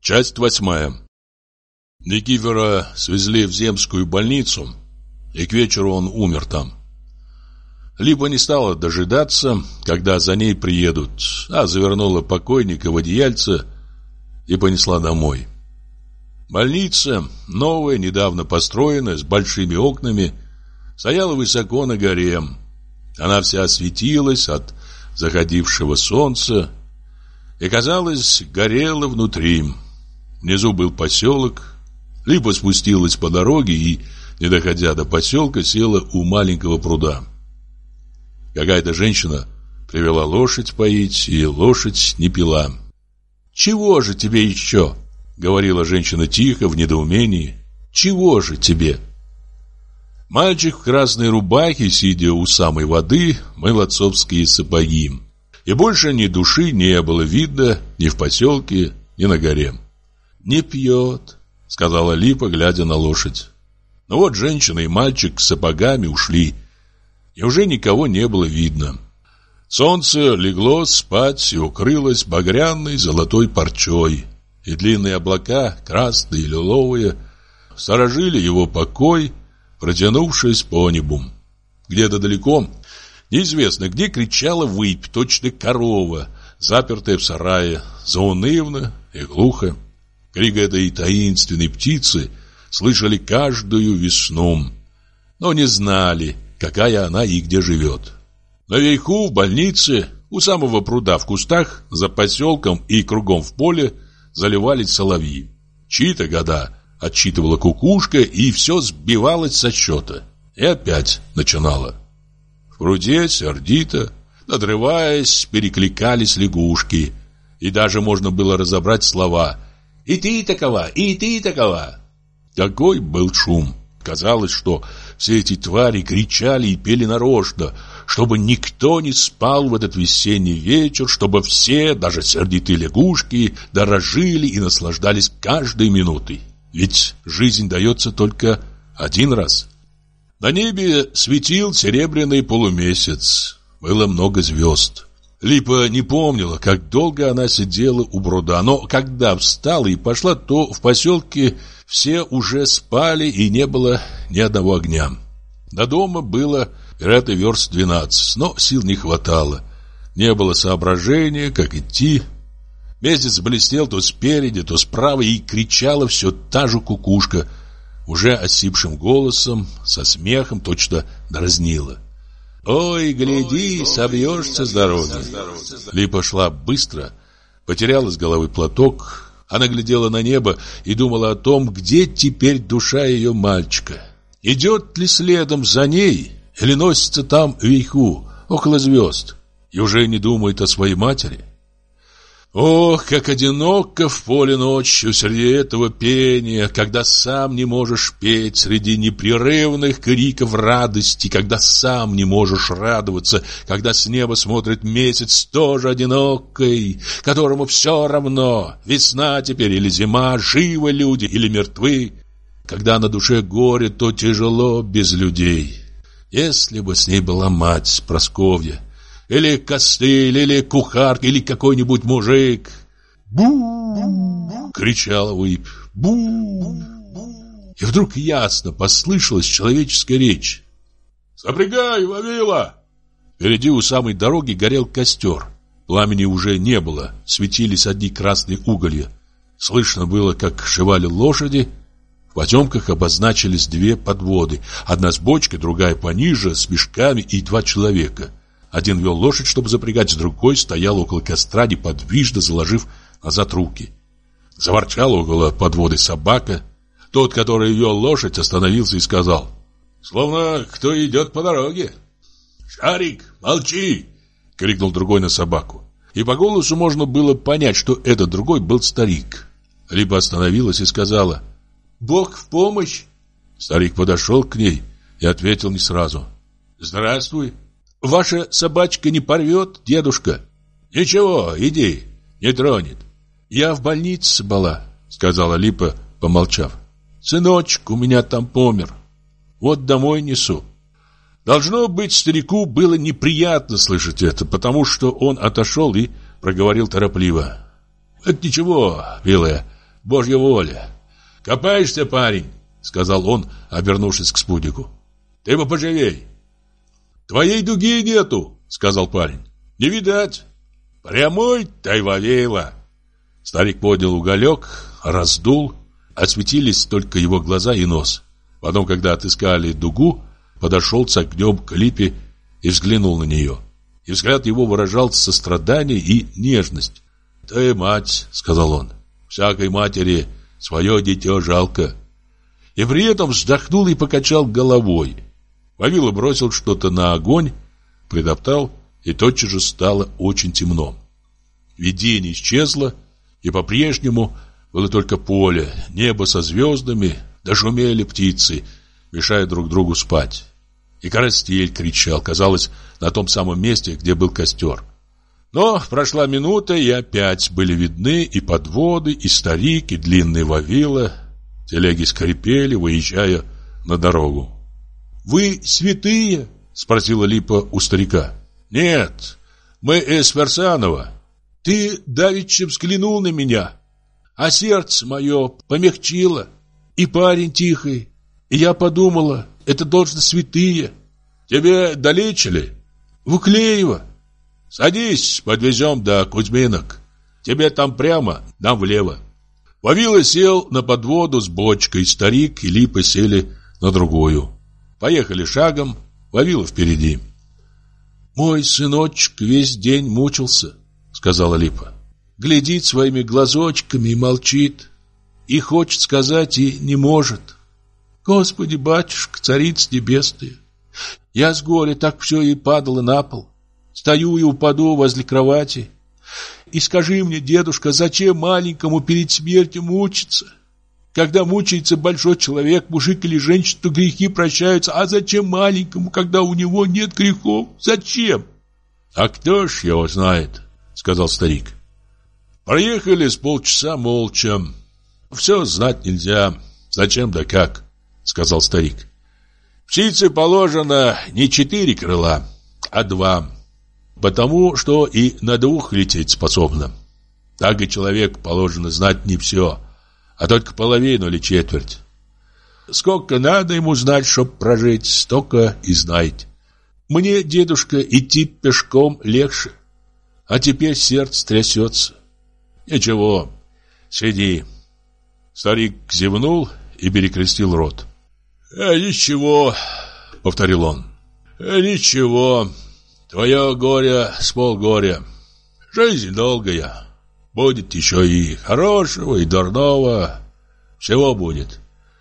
Часть 8. Никифора свезли в земскую больницу, и к вечеру он умер там. Липа не стала дожидаться, когда за ней приедут, а завернула покойника в одеяльце и понесла домой. Больница, новая, недавно построенная, с большими окнами, стояла высоко на горе. Она вся светилась от заходившего солнца и, казалось, горела внутри. Внизу был поселок. Липа спустилась по дороге и, не доходя до поселка, села у маленького пруда. Какая-то женщина привела лошадь поить, и лошадь не пила. «Чего же тебе еще?» — говорила женщина тихо, в недоумении. «Чего же тебе?» Мальчик в красной рубахе, сидя у самой воды, мыл отцовские сапоги. И больше ни души не было видно ни в поселке, ни на горе. «Не пьет», — сказала Липа, глядя на лошадь. Но вот женщина и мальчик с сапогами ушли, и уже никого не было видно. Солнце легло спать и укрылось багряной золотой парчой, и длинные облака, красные и лиловые, сторожили его покой, протянувшись по небу. Где-то далеко, неизвестно где, кричала выпь, точно корова, запертая в сарае, заунывно и глухо. Крик этой таинственной птицы слышали каждую весну, но не знали, какая она и где живет. Наверху, в больнице, у самого пруда в кустах, за поселком и кругом в поле заливались соловьи. Чьи-то года отсчитывала кукушка, и все сбивалось со счета. И опять начинала. В пруде сердито, надрываясь, перекликались лягушки, и даже можно было разобрать слова «И ты такова, и ты такова». Какой был шум! Казалось, что все эти твари кричали и пели нарочно, чтобы никто не спал в этот весенний вечер, чтобы все, даже сердитые лягушки, дорожили и наслаждались каждой минутой. Ведь жизнь дается только один раз. На небе светил серебряный полумесяц. Было много звезд. Липа не помнила, как долго она сидела у пруда, но когда встала и пошла, то в поселке все уже спали и не было ни одного огня. До дома было, вероятно, верст 12, но сил не хватало. Не было соображения, как идти. Месяц блестел то спереди, то справа, и кричала все та же кукушка, уже осипшим голосом, со смехом, точно дразнила. «Ой, гляди, собьешься с дороги». Липа шла быстро, потеряла с головы платок. Она глядела на небо и думала о том, где теперь душа ее мальчика. Идет ли следом за ней или носится там вверху, около звезд, и уже не думает о своей матери? Ох, как одиноко в поле ночью среди этого пения, когда сам не можешь петь среди непрерывных криков радости, когда сам не можешь радоваться, когда с неба смотрит месяц тоже одинокий, которому все равно, весна теперь или зима, живы люди или мертвы. Когда на душе горе, то тяжело без людей. Если бы с ней была мать Просковья, или костыль, или кухарка, или какой-нибудь мужик. «Бу!» — кричала выпь. «Бу!» И вдруг ясно послышалась человеческая речь. «Запрягай, Вавила!» Впереди у самой дороги горел костер. Пламени уже не было, светились одни красные уголья. Слышно было, как жевали лошади. В потемках обозначились две подводы. Одна с бочкой, другая пониже, с мешками, и два человека. Один вел лошадь, чтобы запрягать, другой стоял около костра, неподвижно заложив назад руки. Заворчала около подводы собака. Тот, который вел лошадь, остановился и сказал: «Словно кто идет по дороге». «Шарик, молчи!» — крикнул другой на собаку. И по голосу можно было понять, что этот другой был старик. Либо остановилась и сказала: «Бог в помощь!» Старик подошел к ней и ответил не сразу: «Здравствуй! Ваша собачка не порвет, дедушка?» «Ничего, иди, не тронет». «Я в больнице была», — сказала Липа, помолчав. «Сыночек у меня там помер. Вот домой несу». Должно быть, старику было неприятно слышать это, потому что он отошел и проговорил торопливо: «Это ничего, милая, Божья воля. Копаешься, парень, сказал он, обернувшись к спутнику. Ты бы поживей. Твоей дуги нету, сказал парень. Не видать. Прямой Тайвавейла. Старик поднял уголек, раздул, осветились только его глаза и нос. Потом, когда отыскали дугу, подошел с огнем к Липе и взглянул на нее. И взгляд его выражал сострадание и нежность. «Ты мать», — сказал он, — «всякой матери свое дитё жалко». И при этом вздохнул и покачал головой. Вавила бросил что-то на огонь, притоптал, и тотчас же стало очень темно. Видение исчезло, и по-прежнему было только поле, небо со звездами, да шумели птицы, мешая друг другу спать. И Карастель кричал, казалось, на том самом месте, где был костер. Но прошла минута, и опять были видны и подводы, и старик, и длинные Вавила. Телеги скрипели, выезжая на дорогу. «Вы святые?» — спросила Липа у старика. «Нет, мы из Ферсанова. Ты давеча взглянул на меня, а сердце мое помягчило, и парень тихий, и я подумала, это должно святые. Тебе далече ли?» «В Уклеево». «Садись, подвезем до Кузьминок. Тебе там прямо, нам влево». Вавила сел на подводу с бочкой, старик и Липа сели на другую. Поехали шагом, Вавила впереди. «Мой сыночек весь день мучился», — сказала Липа. «Глядит своими глазочками и молчит, и хочет сказать, и не может. Господи, батюшка, царица небесная, я с горя так все и падала на пол. Стою и упаду возле кровати. И скажи мне, дедушка, зачем маленькому перед смертью мучиться? Когда мучается большой человек, мужик или женщина, то грехи прощаются. А зачем маленькому, когда у него нет грехов? Зачем?» «А кто ж его знает?» — сказал старик. «Проехали с полчаса молча. Все знать нельзя. Зачем да как?» — сказал старик. «Птице положено не 4 крыла, а 2. Потому что и на 2 лететь способна. Так и человек положено знать не все, а только половину или четверть. Сколько надо ему знать, чтоб прожить, столько и знает. Мне, дедушка, идти пешком легче, а теперь сердце трясется. Ничего, сиди». Старик зевнул и перекрестил рот. «Ничего», — повторил он, — «ничего. Твое горе с полгоря. Жизнь долгая. Будет еще и хорошего, и дурного. Всего будет».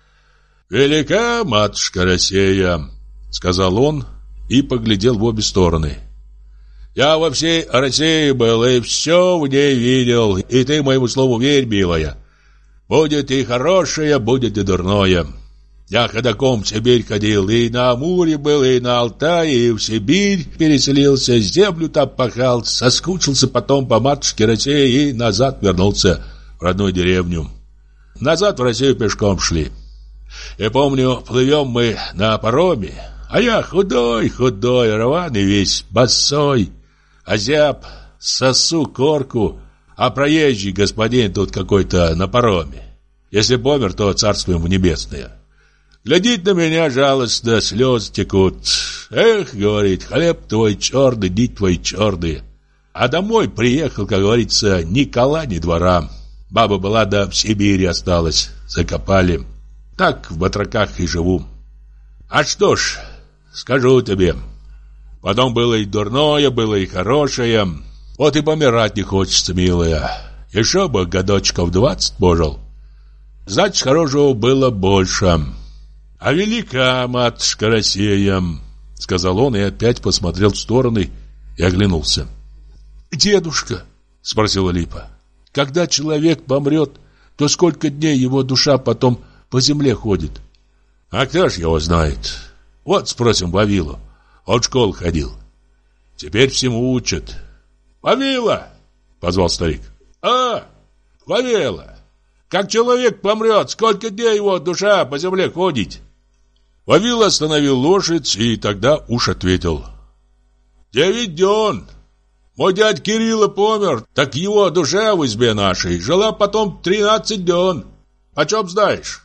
«Велика матушка Россия», — сказал он и поглядел в обе стороны. «Я во всей России был и все в ней видел, и ты моему слову верь, милая. Будет и хорошее, будет и дурное. Я ходоком в Сибирь ходил, и на Амуре был, и на Алтае, и в Сибирь переселился, землю там пахал, соскучился потом по матушке России и назад вернулся в родную деревню. Назад в Россию пешком шли. Я помню, плывем мы на пароме, а я худой, рваный весь, босой, озяб, сосу корку, а проезжий господин тут какой-то на пароме. Если помер, то царство ему небесное. Глядит на меня жалостно, слезы текут. Эх, говорит, хлеб твой черный, дни твои черные. А домой приехал, как говорится, ни кола, ни двора. Баба была, да в Сибири осталась, закопали. Так в батраках и живу. А что ж, скажу тебе, потом было и дурное, было и хорошее. Вот и помирать не хочется, милая. Еще бы годочков 20 пожил. Значит, хорошего было больше. «А велика матушка Россия», — сказал он и опять посмотрел в стороны и оглянулся. «Дедушка», — спросила Липа, — «когда человек помрет, то сколько дней его душа потом по земле ходит?» «А кто ж его знает? Вот спросим Вавилу, он в школу ходил. Теперь всему учат». «Вавила!» — позвал старик. «А, Вавила! Как человек помрет, сколько дней его душа по земле ходит?» Вавила остановил лошадь и тогда уж ответил: 9 дён. Мой дядь Кирилла помер, так его душа в избе нашей жила потом 13 дён. Почем знаешь?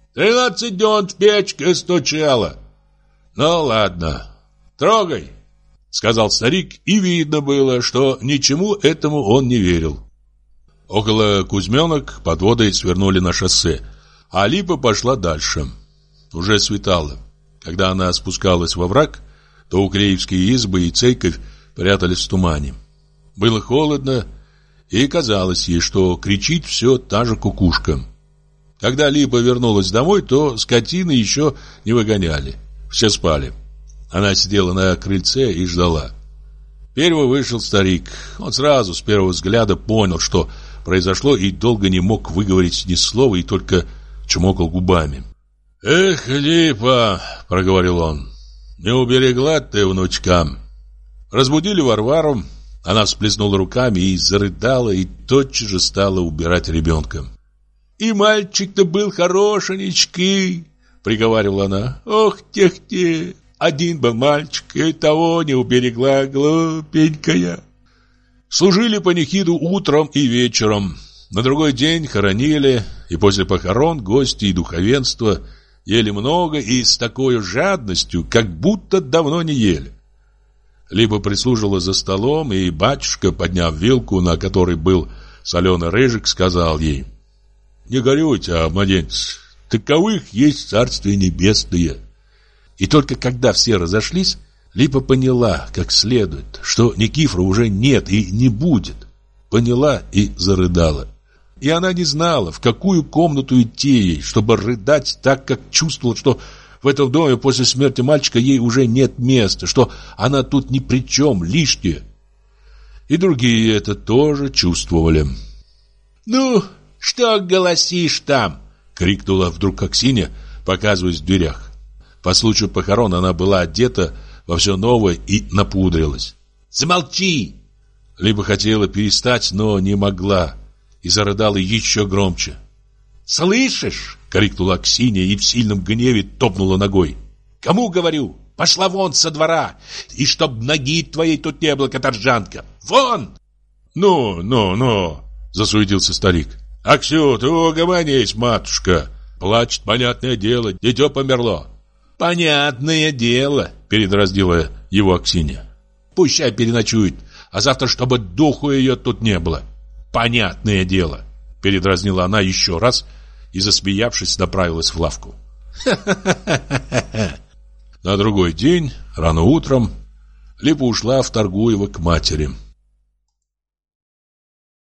13 дён в печке стучала. Ну ладно, трогай, сказал старик, и видно было, что ничему этому он не верил. Около Кузьменок подводы свернули на шоссе, а Липа пошла дальше. Уже светало. Когда она спускалась во враг, то укреевские избы и церковь прятались в тумане. Было холодно, и казалось ей, что кричит все та же кукушка. Когда Липа вернулась домой, то скотины еще не выгоняли. Все спали. Она сидела на крыльце и ждала. Первый вышел старик. Он сразу с первого взгляда понял, что произошло, и долго не мог выговорить ни слова, и только чмокал губами. «Эх, Липа!» — проговорил он. «Не уберегла ты внучка». Разбудили Варвару. Она всплеснула руками и зарыдала, и тотчас же стала убирать ребенка. «И мальчик-то был хорошенечкий», — приговаривала она. «Ох, тех-те! Один был мальчик, и того не уберегла, глупенькая». Служили панихиду утром и вечером. На другой день хоронили, и после похорон гости и духовенство ели много и с такой жадностью, как будто давно не ели. Либо прислужила за столом, и батюшка, подняв вилку, на которой был соленый рыжик, сказал ей: «Не горюйте, младенец, таковых есть Царствие Небесное». И только когда все разошлись, Липа поняла, как следует, что Никифора уже нет и не будет. Поняла и зарыдала. И она не знала, в какую комнату идти ей, чтобы рыдать так, как чувствовала, что в этом доме после смерти мальчика ей уже нет места, что она тут ни при чем, лишняя. И другие это тоже чувствовали. «Ну, что голосишь там?» — крикнула вдруг Аксинья, показываясь в дверях. По случаю похорон она была одета во все новое и напудрилась. «Замолчи!» Либо хотела перестать, но не могла, и зарыдала еще громче. «Слышишь?» — крикнула Аксинья и в сильном гневе топнула ногой. «Кому говорю? Пошла вон со двора, и чтоб ноги твоей тут не было, каторжанка! Вон!» «Ну!» — засуетился старик. «Аксю, ты угомонись, матушка! Плачет, понятное дело, дитё померло!» «Понятное дело!» — передразнила его Аксинья. «Пущай переночует, а завтра, чтобы духу ее тут не было!» «Понятное дело!» — передразнила она еще раз и, засмеявшись, направилась в лавку. На другой день, рано утром, Липа ушла в Торгуево к матери.